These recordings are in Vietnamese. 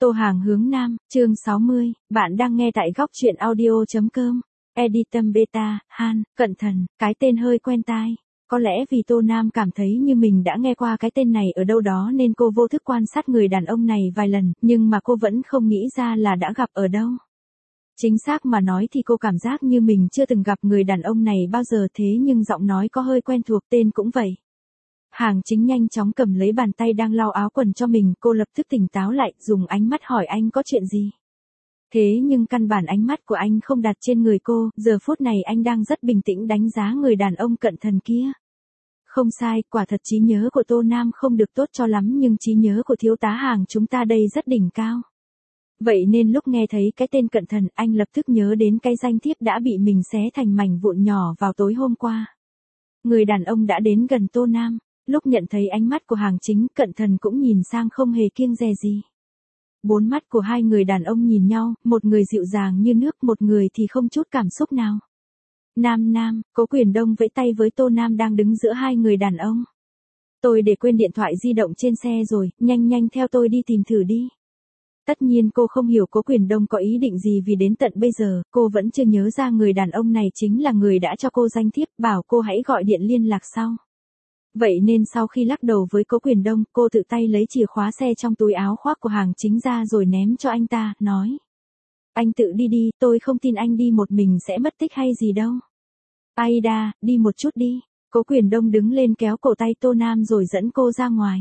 Tô Hàng hướng Nam, chương 60, bạn đang nghe tại góc truyện audio.com. Editum Beta, Han, Cận Thần, cái tên hơi quen tai. Có lẽ vì Tô Nam cảm thấy như mình đã nghe qua cái tên này ở đâu đó nên cô vô thức quan sát người đàn ông này vài lần, nhưng mà cô vẫn không nghĩ ra là đã gặp ở đâu. Chính xác mà nói thì cô cảm giác như mình chưa từng gặp người đàn ông này bao giờ, thế nhưng giọng nói có hơi quen thuộc, tên cũng vậy. Hàng Chính nhanh chóng cầm lấy bàn tay đang lau áo quần cho mình, cô lập tức tỉnh táo lại, dùng ánh mắt hỏi anh có chuyện gì. Thế nhưng căn bản ánh mắt của anh không đặt trên người cô, giờ phút này anh đang rất bình tĩnh đánh giá người đàn ông Cận Thần kia. Không sai, quả thật trí nhớ của Tô Nam không được tốt cho lắm, nhưng trí nhớ của thiếu tá Hàng chúng ta đây rất đỉnh cao. Vậy nên lúc nghe thấy cái tên Cận Thần, anh lập tức nhớ đến cái danh thiếp đã bị mình xé thành mảnh vụn nhỏ vào tối hôm qua. Người đàn ông đã đến gần Tô Nam. Lúc nhận thấy ánh mắt của Hàng Chính, Cận Thần cũng nhìn sang không hề kiêng dè gì. Bốn mắt của hai người đàn ông nhìn nhau, một người dịu dàng như nước, một người thì không chút cảm xúc nào. Nam, Cố Quyền Đông vẫy tay với Tô Nam đang đứng giữa hai người đàn ông. Tôi để quên điện thoại di động trên xe rồi, nhanh theo tôi đi tìm thử đi. Tất nhiên cô không hiểu Cố Quyền Đông có ý định gì, vì đến tận bây giờ, cô vẫn chưa nhớ ra người đàn ông này chính là người đã cho cô danh thiếp, bảo cô hãy gọi điện liên lạc sau. Vậy nên sau khi lắc đầu với Cố Quyền Đông, cô tự tay lấy chìa khóa xe trong túi áo khoác của Hàng Chính ra rồi ném cho anh ta, nói. Anh tự đi đi, tôi không tin anh đi một mình sẽ mất tích hay gì đâu. Aida, đi một chút đi. Cố Quyền Đông đứng lên kéo cổ tay Tô Nam rồi dẫn cô ra ngoài.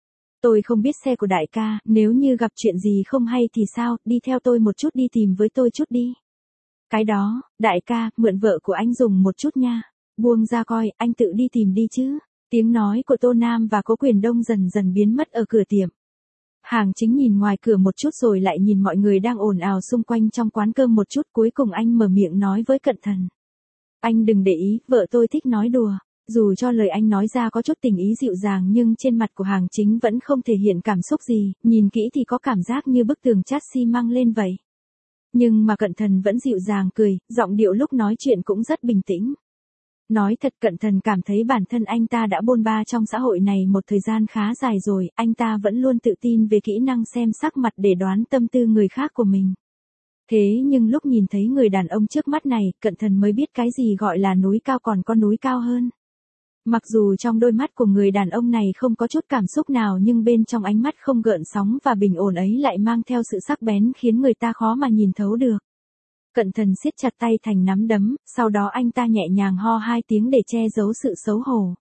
Tôi không biết xe của đại ca, nếu như gặp chuyện gì không hay thì sao, đi theo tôi một chút đi, tìm với tôi chút đi. Cái đó, đại ca, mượn vợ của anh dùng một chút nha. Buông ra coi, anh tự đi tìm đi chứ. Tiếng nói của Tô Nam và Cố Quyền Đông dần dần biến mất ở cửa tiệm. Hàng Chính nhìn ngoài cửa một chút rồi lại nhìn mọi người đang ồn ào xung quanh trong quán cơm một chút, cuối cùng anh mở miệng nói với Cận Thần. Anh đừng để ý, vợ tôi thích nói đùa. Dù cho lời anh nói ra có chút tình ý dịu dàng nhưng trên mặt của Hàng Chính vẫn không thể hiện cảm xúc gì, nhìn kỹ thì có cảm giác như bức tường chát xi măng lên vậy. Nhưng mà Cận Thần vẫn dịu dàng cười, giọng điệu lúc nói chuyện cũng rất bình tĩnh. Nói thật, Cận Thần cảm thấy bản thân anh ta đã bôn ba trong xã hội này một thời gian khá dài rồi, anh ta vẫn luôn tự tin về kỹ năng xem sắc mặt để đoán tâm tư người khác của mình. Thế nhưng lúc nhìn thấy người đàn ông trước mắt này, Cận Thần mới biết cái gì gọi là núi cao còn có núi cao hơn. Mặc dù trong đôi mắt của người đàn ông này không có chút cảm xúc nào, nhưng bên trong ánh mắt không gợn sóng và bình ổn ấy lại mang theo sự sắc bén khiến người ta khó mà nhìn thấu được. Cận Thần siết chặt tay thành nắm đấm, sau đó anh ta nhẹ nhàng ho hai tiếng để che giấu sự xấu hổ.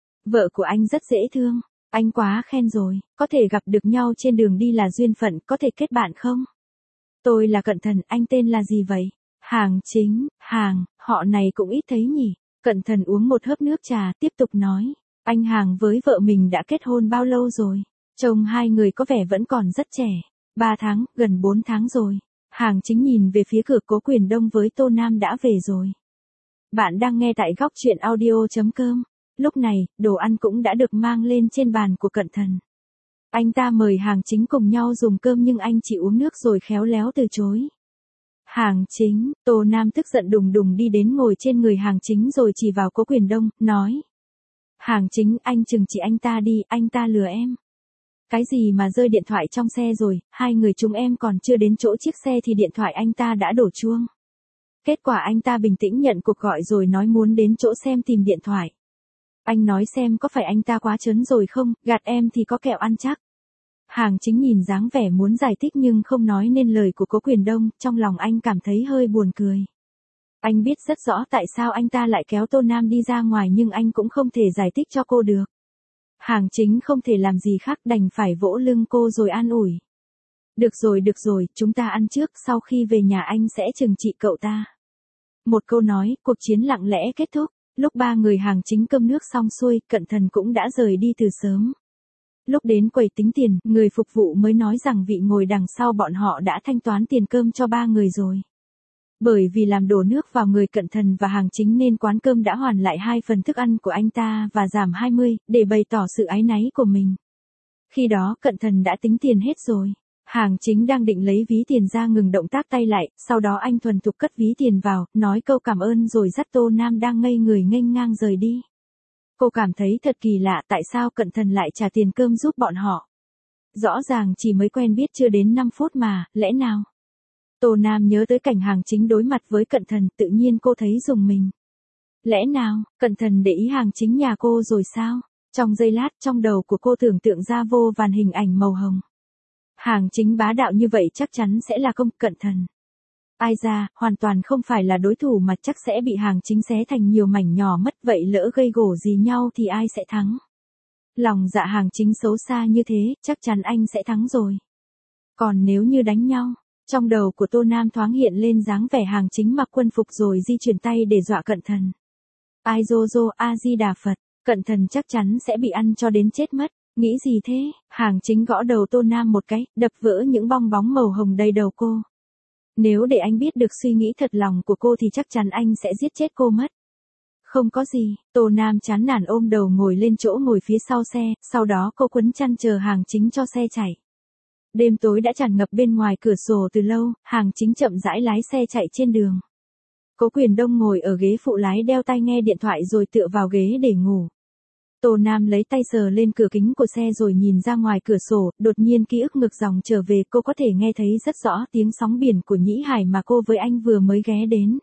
Vợ của anh rất dễ thương, anh quá khen rồi, có thể gặp được nhau trên đường đi là duyên phận, có thể kết bạn không? Tôi là Cận Thần, anh tên là gì vậy? Hàng Chính, Hàng, họ này cũng ít thấy nhỉ? Cận Thần uống một hớp nước trà, tiếp tục nói, anh Hàng với vợ mình đã kết hôn bao lâu rồi? Chồng hai người có vẻ vẫn còn rất trẻ, 3 tháng, gần 4 tháng rồi. Hàng Chính nhìn về phía cửa. Cố Quyền Đông với Tô Nam đã về rồi. Bạn đang nghe tại góc truyện audio.com. Lúc này, đồ ăn cũng đã được mang lên trên bàn của Cận Thần. Anh ta mời Hàng Chính cùng nhau dùng cơm nhưng anh chỉ uống nước rồi khéo léo từ chối. Hàng Chính, Tô Nam tức giận đùng đùng đi đến ngồi trên người Hàng Chính rồi chỉ vào Cố Quyền Đông, nói. Hàng Chính, anh trừng trị anh ta đi, anh ta lừa em. Cái gì mà rơi điện thoại trong xe rồi, hai người chúng em còn chưa đến chỗ chiếc xe thì điện thoại anh ta đã đổ chuông. Kết quả anh ta bình tĩnh nhận cuộc gọi rồi nói muốn đến chỗ xem tìm điện thoại. Anh nói xem có phải anh ta quá trớn rồi không, gạt em thì có kẹo ăn chắc. Hàng Chính nhìn dáng vẻ muốn giải thích nhưng không nói nên lời của Cố Quyền Đông, trong lòng anh cảm thấy hơi buồn cười. Anh biết rất rõ tại sao anh ta lại kéo Tô Nam đi ra ngoài nhưng anh cũng không thể giải thích cho cô được. Hàng Chính không thể làm gì khác đành phải vỗ lưng cô rồi an ủi. Được rồi, chúng ta ăn trước, sau khi về nhà anh sẽ trừng trị cậu ta. Một câu nói, cuộc chiến lặng lẽ kết thúc. Lúc ba người Hàng Chính cơm nước xong xuôi, Cận Thần cũng đã rời đi từ sớm. Lúc đến quầy tính tiền, người phục vụ mới nói rằng vị ngồi đằng sau bọn họ đã thanh toán tiền cơm cho ba người rồi. Bởi vì làm đổ nước vào người Cận Thần và Hàng Chính nên quán cơm đã hoàn lại 2 phần thức ăn của anh ta và giảm 20, để bày tỏ sự áy náy của mình. Khi đó Cận Thần đã tính tiền hết rồi. Hàng Chính đang định lấy ví tiền ra ngừng động tác tay lại, sau đó anh thuần thục cất ví tiền vào, nói câu cảm ơn rồi dắt Tô Nam đang ngây người nghênh ngang rời đi. Cô cảm thấy thật kỳ lạ tại sao Cận Thần lại trả tiền cơm giúp bọn họ. Rõ ràng chỉ mới quen biết chưa đến 5 phút mà, lẽ nào? Tô Nam nhớ tới cảnh Hàng Chính đối mặt với Cận Thần, tự nhiên cô thấy rùng mình. Lẽ nào, Cận Thần để ý Hàng Chính nhà cô rồi sao? Trong giây lát, trong đầu của cô tưởng tượng ra vô vàn hình ảnh màu hồng. Hàng Chính bá đạo như vậy chắc chắn sẽ là công Cận Thần. Ai ra, hoàn toàn không phải là đối thủ mà chắc sẽ bị Hàng Chính xé thành nhiều mảnh nhỏ mất, vậy lỡ gây gổ gì nhau thì ai sẽ thắng? Lòng dạ Hàng Chính xấu xa như thế, chắc chắn anh sẽ thắng rồi. Còn nếu như đánh nhau, trong đầu của Tô Nam thoáng hiện lên dáng vẻ Hàng Chính mặc quân phục rồi di chuyển tay để dọa Cận Thần. Ai dô dô A Di Đà Phật, Cận Thần chắc chắn sẽ bị ăn cho đến chết mất. Nghĩ gì thế? Hàng Chính gõ đầu Tô Nam một cái, đập vỡ những bong bóng màu hồng đầy đầu cô. Nếu để anh biết được suy nghĩ thật lòng của cô thì chắc chắn anh sẽ giết chết cô mất. Không có gì, Tô Nam chán nản ôm đầu ngồi lên chỗ ngồi phía sau xe, sau đó cô quấn chăn chờ Hàng Chính cho xe chạy. Đêm tối đã tràn ngập bên ngoài cửa sổ từ lâu, Hàng Chính chậm rãi lái xe chạy trên đường. Cố Quyền Đông ngồi ở ghế phụ lái đeo tai nghe điện thoại rồi tựa vào ghế để ngủ. Tô Nam lấy tay sờ lên cửa kính của xe rồi nhìn ra ngoài cửa sổ, đột nhiên ký ức ngược dòng trở về, cô có thể nghe thấy rất rõ tiếng sóng biển của Nhĩ Hải mà cô với anh vừa mới ghé đến.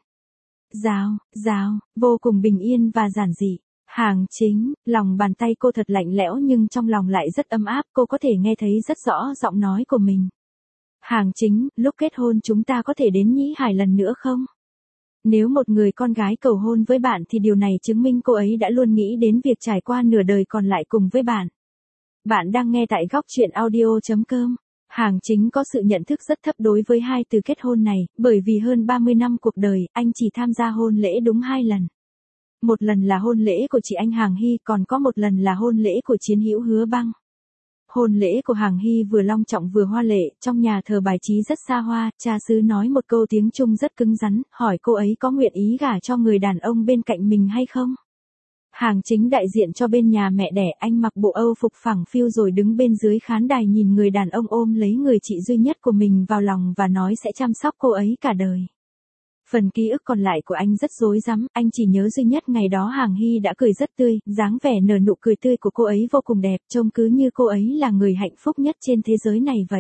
Rào, rào, vô cùng bình yên và giản dị. Hàng Chính, lòng bàn tay cô thật lạnh lẽo nhưng trong lòng lại rất ấm áp, cô có thể nghe thấy rất rõ giọng nói của mình. Hàng Chính, lúc kết hôn chúng ta có thể đến Nhĩ Hải lần nữa không? Nếu một người con gái cầu hôn với bạn thì điều này chứng minh cô ấy đã luôn nghĩ đến việc trải qua nửa đời còn lại cùng với bạn. Bạn đang nghe tại góc chuyện audio.com. Hàng Chính có sự nhận thức rất thấp đối với hai từ kết hôn này, bởi vì hơn 30 năm cuộc đời, anh chỉ tham gia hôn lễ đúng 2 lần. Một lần là hôn lễ của chị anh Hàng Hy, còn có một lần là hôn lễ của chiến hữu Hứa Băng. Hôn lễ của Hàng Hy vừa long trọng vừa hoa lệ, trong nhà thờ bài trí rất xa hoa, cha xứ nói một câu tiếng Trung rất cứng rắn, hỏi cô ấy có nguyện ý gả cho người đàn ông bên cạnh mình hay không. Hàng Chính đại diện cho bên nhà mẹ đẻ, anh mặc bộ Âu phục phẳng phiu rồi đứng bên dưới khán đài nhìn người đàn ông ôm lấy người chị duy nhất của mình vào lòng và nói sẽ chăm sóc cô ấy cả đời. Phần ký ức còn lại của anh rất rối rắm, anh chỉ nhớ duy nhất ngày đó Hàng Hy đã cười rất tươi, dáng vẻ nở nụ cười tươi của cô ấy vô cùng đẹp, trông cứ như cô ấy là người hạnh phúc nhất trên thế giới này vậy.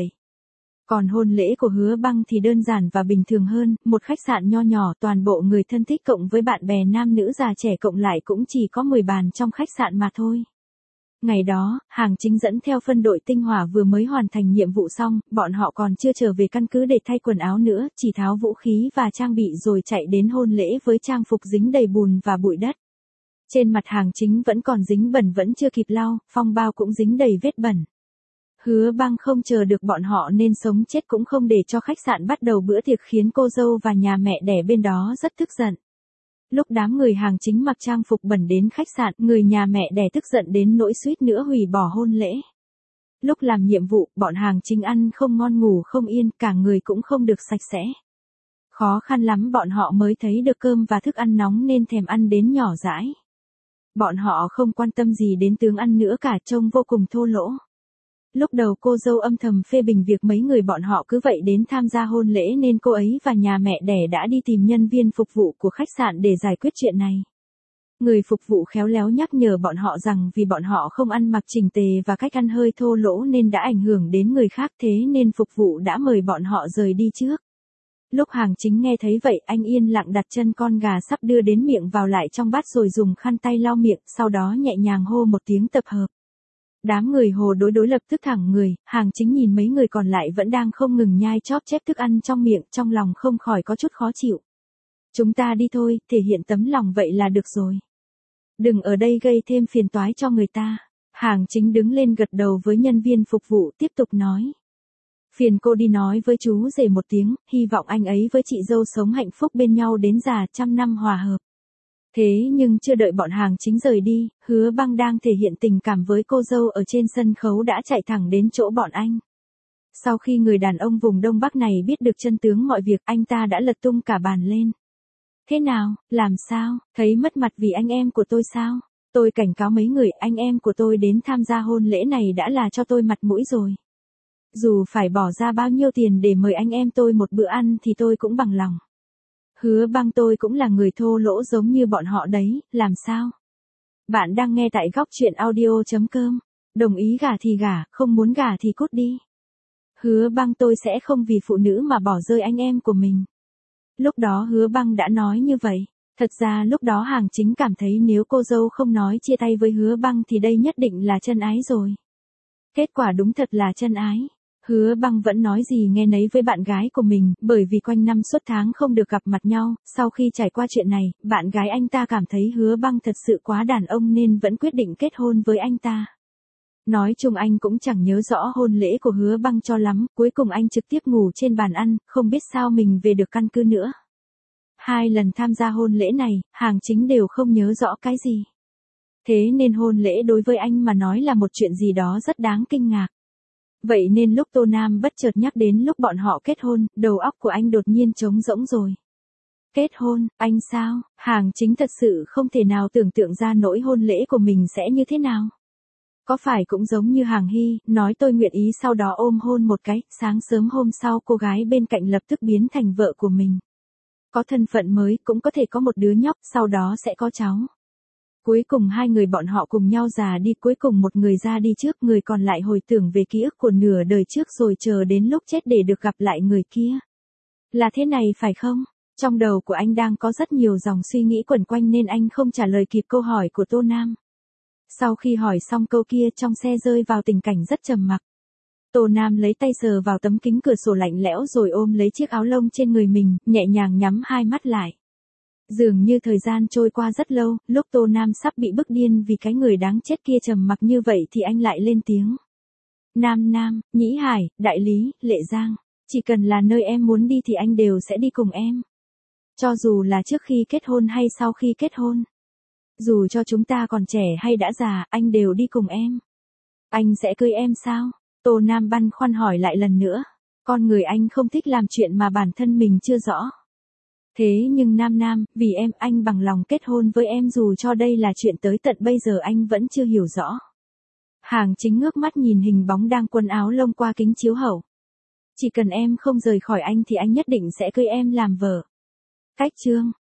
Còn hôn lễ của Hứa Băng thì đơn giản và bình thường hơn, một khách sạn nho nhỏ, toàn bộ người thân thích cộng với bạn bè nam nữ già trẻ cộng lại cũng chỉ có 10 bàn trong khách sạn mà thôi. Ngày đó, Hàng Chính dẫn theo phân đội tinh hỏa vừa mới hoàn thành nhiệm vụ xong, bọn họ còn chưa trở về căn cứ để thay quần áo nữa, chỉ tháo vũ khí và trang bị rồi chạy đến hôn lễ với trang phục dính đầy bùn và bụi đất. Trên mặt Hàng Chính vẫn còn dính bẩn vẫn chưa kịp lau, phong bao cũng dính đầy vết bẩn. Hứa Băng không chờ được bọn họ nên sống chết cũng không để cho khách sạn bắt đầu bữa tiệc khiến cô dâu và nhà mẹ đẻ bên đó rất tức giận. Lúc đám người Hàng Chính mặc trang phục bẩn đến khách sạn, người nhà mẹ đẻ tức giận đến nỗi suýt nữa hủy bỏ hôn lễ. Lúc làm nhiệm vụ, bọn Hàng Chính ăn không ngon ngủ không yên, cả người cũng không được sạch sẽ. Khó khăn lắm bọn họ mới thấy được cơm và thức ăn nóng nên thèm ăn đến nhỏ dãi. Bọn họ không quan tâm gì đến tướng ăn nữa cả, trông vô cùng thô lỗ. Lúc đầu cô dâu âm thầm phê bình việc mấy người bọn họ cứ vậy đến tham gia hôn lễ nên cô ấy và nhà mẹ đẻ đã đi tìm nhân viên phục vụ của khách sạn để giải quyết chuyện này. Người phục vụ khéo léo nhắc nhở bọn họ rằng vì bọn họ không ăn mặc chỉnh tề và cách ăn hơi thô lỗ nên đã ảnh hưởng đến người khác, thế nên phục vụ đã mời bọn họ rời đi trước. Lúc Hàng Chính nghe thấy vậy, anh yên lặng đặt chân con gà sắp đưa đến miệng vào lại trong bát rồi dùng khăn tay lau miệng, sau đó nhẹ nhàng hô một tiếng tập hợp. Đám người hồ đối lập tức thẳng người, Hàng Chính nhìn mấy người còn lại vẫn đang không ngừng nhai chóp chép thức ăn trong miệng, trong lòng không khỏi có chút khó chịu. Chúng ta đi thôi, thể hiện tấm lòng vậy là được rồi. Đừng ở đây gây thêm phiền toái cho người ta. Hàng Chính đứng lên gật đầu với nhân viên phục vụ tiếp tục nói. Phiền cô đi nói với chú rể một tiếng, hy vọng anh ấy với chị dâu sống hạnh phúc bên nhau đến già trăm năm hòa hợp. Thế nhưng chưa đợi bọn Hàng Chính rời đi, Hứa Băng đang thể hiện tình cảm với cô dâu ở trên sân khấu đã chạy thẳng đến chỗ bọn anh. Sau khi người đàn ông vùng Đông Bắc này biết được chân tướng mọi việc, anh ta đã lật tung cả bàn lên. Thế nào, làm sao, thấy mất mặt vì anh em của tôi sao? Tôi cảnh cáo mấy người, anh em của tôi đến tham gia hôn lễ này đã là cho tôi mặt mũi rồi. Dù phải bỏ ra bao nhiêu tiền để mời anh em tôi một bữa ăn thì tôi cũng bằng lòng. Hứa Băng tôi cũng là người thô lỗ giống như bọn họ đấy, làm sao? Bạn đang nghe tại góc chuyện audio.com. Đồng ý gả thì gả, không muốn gả thì cút đi. Hứa Băng tôi sẽ không vì phụ nữ mà bỏ rơi anh em của mình. Lúc đó Hứa Băng đã nói như vậy. Thật ra lúc đó Hàng Chính cảm thấy nếu cô dâu không nói chia tay với Hứa Băng thì đây nhất định là chân ái rồi. Kết quả đúng thật là chân ái. Hứa Băng vẫn nói gì nghe nấy với bạn gái của mình, bởi vì quanh năm suốt tháng không được gặp mặt nhau, sau khi trải qua chuyện này, bạn gái anh ta cảm thấy Hứa Băng thật sự quá đàn ông nên vẫn quyết định kết hôn với anh ta. Nói chung anh cũng chẳng nhớ rõ hôn lễ của Hứa Băng cho lắm, cuối cùng anh trực tiếp ngủ trên bàn ăn, không biết sao mình về được căn cứ nữa. 2 lần tham gia hôn lễ này, Hàng Chính đều không nhớ rõ cái gì. Thế nên hôn lễ đối với anh mà nói là một chuyện gì đó rất đáng kinh ngạc. Vậy nên lúc Tô Nam bất chợt nhắc đến lúc bọn họ kết hôn, đầu óc của anh đột nhiên trống rỗng rồi. Kết hôn, anh sao? Hàng Chính thật sự không thể nào tưởng tượng ra nỗi hôn lễ của mình sẽ như thế nào. Có phải cũng giống như Hàng Hy, nói tôi nguyện ý sau đó ôm hôn một cái, sáng sớm hôm sau cô gái bên cạnh lập tức biến thành vợ của mình. Có thân phận mới, cũng có thể có một đứa nhóc, sau đó sẽ có cháu. Cuối cùng 2 người bọn họ cùng nhau già đi, cuối cùng một người ra đi trước, người còn lại hồi tưởng về ký ức của nửa đời trước rồi chờ đến lúc chết để được gặp lại người kia. Là thế này phải không? Trong đầu của anh đang có rất nhiều dòng suy nghĩ quẩn quanh nên anh không trả lời kịp câu hỏi của Tô Nam. Sau khi hỏi xong câu kia trong xe rơi vào tình cảnh rất trầm mặc. Tô Nam lấy tay sờ vào tấm kính cửa sổ lạnh lẽo rồi ôm lấy chiếc áo lông trên người mình, nhẹ nhàng nhắm 2 mắt lại. Dường như thời gian trôi qua rất lâu, lúc Tô Nam sắp bị bức điên vì cái người đáng chết kia trầm mặc như vậy thì anh lại lên tiếng. Nam, Nhĩ Hải, Đại Lý, Lệ Giang, chỉ cần là nơi em muốn đi thì anh đều sẽ đi cùng em. Cho dù là trước khi kết hôn hay sau khi kết hôn. Dù cho chúng ta còn trẻ hay đã già, anh đều đi cùng em. Anh sẽ cưới em sao? Tô Nam băn khoăn hỏi lại lần nữa. Con người anh không thích làm chuyện mà bản thân mình chưa rõ. Thế nhưng Nam, vì em, anh bằng lòng kết hôn với em dù cho đây là chuyện tới tận bây giờ anh vẫn chưa hiểu rõ. Hàng Chính ngước mắt nhìn hình bóng đang quần áo lông qua kính chiếu hậu. Chỉ cần em không rời khỏi anh thì anh nhất định sẽ cưới em làm vợ. Cách chương